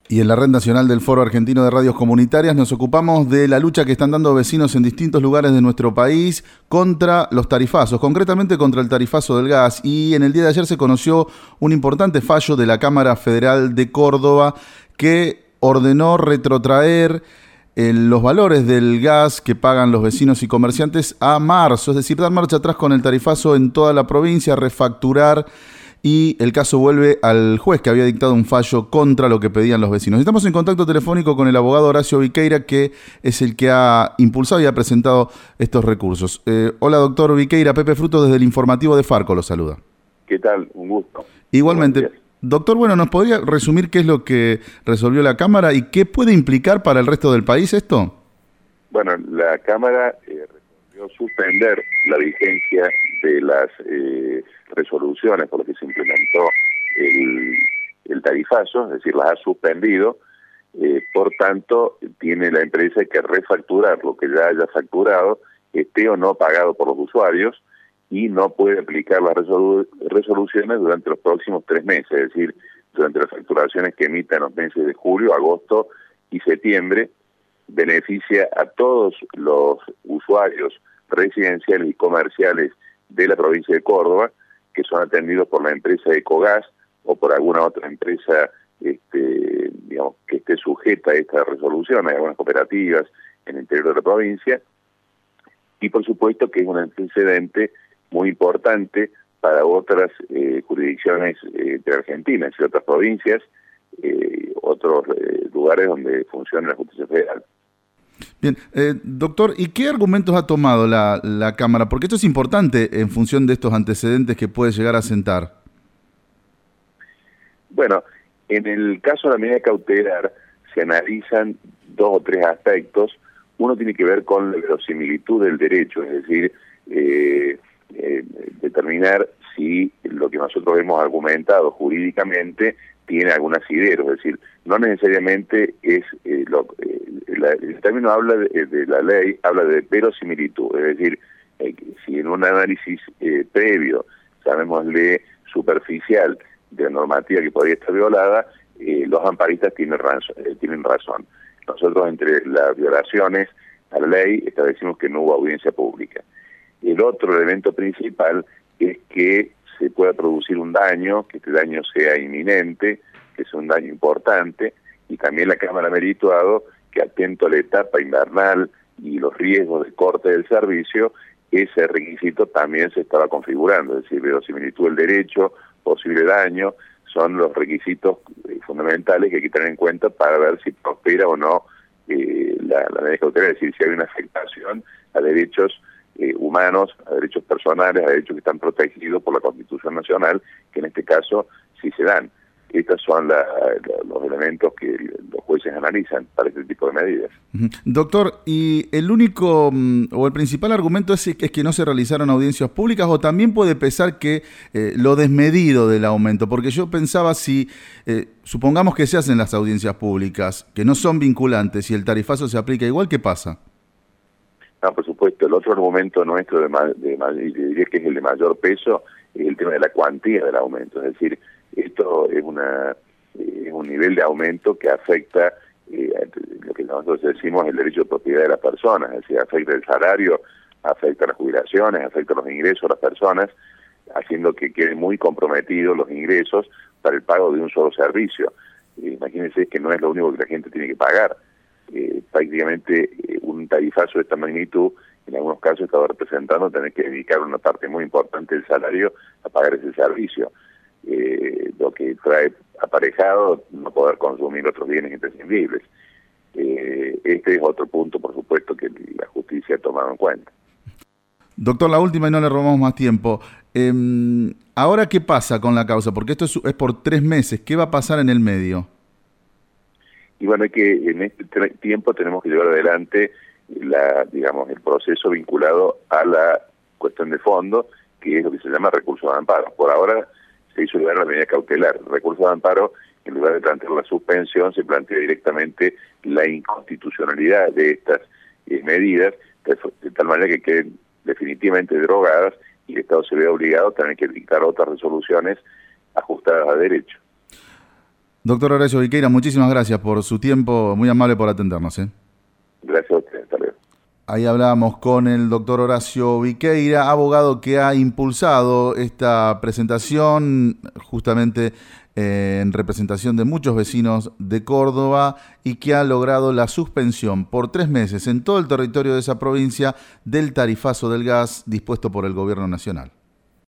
Y en la Red Nacional del Foro Argentino de Radios Comunitarias nos ocupamos de la lucha que están dando vecinos en distintos lugares de nuestro país contra los tarifazos, concretamente contra el tarifazo del gas. Y en el día de ayer se conoció un importante fallo de la Cámara Federal de Córdoba que ordenó retrotraer los valores del gas que pagan los vecinos y comerciantes a marzo, es decir, dar marcha atrás con el tarifazo en toda la provincia, refacturar, y el caso vuelve al juez que había dictado un fallo contra lo que pedían los vecinos. Estamos en contacto telefónico con el abogado Horacio Viqueira, que es el que ha impulsado y ha presentado estos recursos. Hola, doctor Viqueira. Pepe Fruto desde el informativo de Farco lo saluda. ¿Qué tal? Un gusto. Igualmente. Doctor, bueno, ¿nos podría resumir qué es lo que resolvió la Cámara y qué puede implicar para el resto del país esto? Bueno, la Cámara resolvió suspender la vigencia de las resoluciones por las que se implementó el tarifazo, es decir, las ha suspendido. Por tanto, tiene la empresa que refacturar lo que ya haya facturado, esté o no pagado por los usuarios, y no puede aplicar las resoluciones durante los próximos 3 meses, es decir, durante las facturaciones que emita en los meses de julio, agosto y septiembre. Beneficia a todos los usuarios residenciales y comerciales de la provincia de Córdoba, que son atendidos por la empresa Ecogas o por alguna otra empresa digamos, que esté sujeta a esta resolución. Hay algunas cooperativas en el interior de la provincia, y por supuesto que es un antecedente muy importante para otras jurisdicciones de Argentina, y otras provincias, otros lugares donde funciona la justicia federal. Bien, doctor, ¿y qué argumentos ha tomado la Cámara? Porque esto es importante en función de estos antecedentes que puede llegar a sentar. Bueno, en el caso de la medida cautelar se analizan 2 o 3 aspectos. Uno tiene que ver con la verosimilitud del derecho, es decir, determinar si lo que nosotros hemos argumentado jurídicamente tiene algún asidero, es decir, no necesariamente es el término habla de la ley, habla de verosimilitud, es decir, si en un análisis previo, llamémosle superficial, de la normativa que podría estar violada, los amparistas tienen razón. Nosotros, entre las violaciones a la ley, establecimos que no hubo audiencia pública. El otro elemento principal es que se pueda producir un daño, que este daño sea inminente, que sea un daño importante, y también la Cámara ha merituado que, atento a la etapa invernal y los riesgos de corte del servicio, ese requisito también se estaba configurando, es decir, verosimilitud del derecho, posible daño, son los requisitos fundamentales que hay que tener en cuenta para ver si prospera o no la medida cautelar, es decir, si hay una afectación a derechos humanos, a derechos personales, a derechos que están protegidos por la Constitución Nacional, que en este caso sí se dan. Estos son los elementos que los jueces analizan para este tipo de medidas. Doctor, ¿y el único o el principal argumento es que no se realizaron audiencias públicas, o también puede pesar que lo desmedido del aumento? Porque yo pensaba, si supongamos que se hacen las audiencias públicas, que no son vinculantes, y el tarifazo se aplica igual, ¿qué pasa? No, por supuesto. El otro argumento nuestro, diría que es el de mayor peso, es el tema de la cuantía del aumento. Es decir, esto es un nivel de aumento que afecta lo que nosotros decimos el derecho de propiedad de las personas, es decir, afecta el salario, afecta las jubilaciones, afecta los ingresos de las personas, haciendo que queden muy comprometidos los ingresos para el pago de un solo servicio. Imagínense que no es lo único que la gente tiene que pagar. Prácticamente un tarifazo de esta magnitud, en algunos casos estaba representando tener que dedicar una parte muy importante del salario a pagar ese servicio, lo que trae aparejado no poder consumir otros bienes imprescindibles. Este es otro punto, por supuesto, que la justicia ha tomado en cuenta. Doctor, la última y no le robamos más tiempo. ¿Ahora qué pasa con la causa? Porque esto es por 3 meses. ¿Qué va a pasar en el medio? Y bueno, es que en este tiempo tenemos que llevar adelante el proceso vinculado a la cuestión de fondo, que es lo que se llama recurso de amparo. Por ahora se hizo llevar la medida cautelar. El recurso de amparo, en lugar de plantear la suspensión, se plantea directamente la inconstitucionalidad de estas medidas, de tal manera que queden definitivamente derogadas y el Estado se vea obligado a tener que dictar otras resoluciones ajustadas a derecho. Doctor Horacio Viqueira, muchísimas gracias por su tiempo, muy amable por atendernos. Gracias a usted, hasta luego. Ahí hablábamos con el doctor Horacio Viqueira, abogado que ha impulsado esta presentación justamente en representación de muchos vecinos de Córdoba y que ha logrado la suspensión por 3 meses en todo el territorio de esa provincia del tarifazo del gas dispuesto por el gobierno nacional.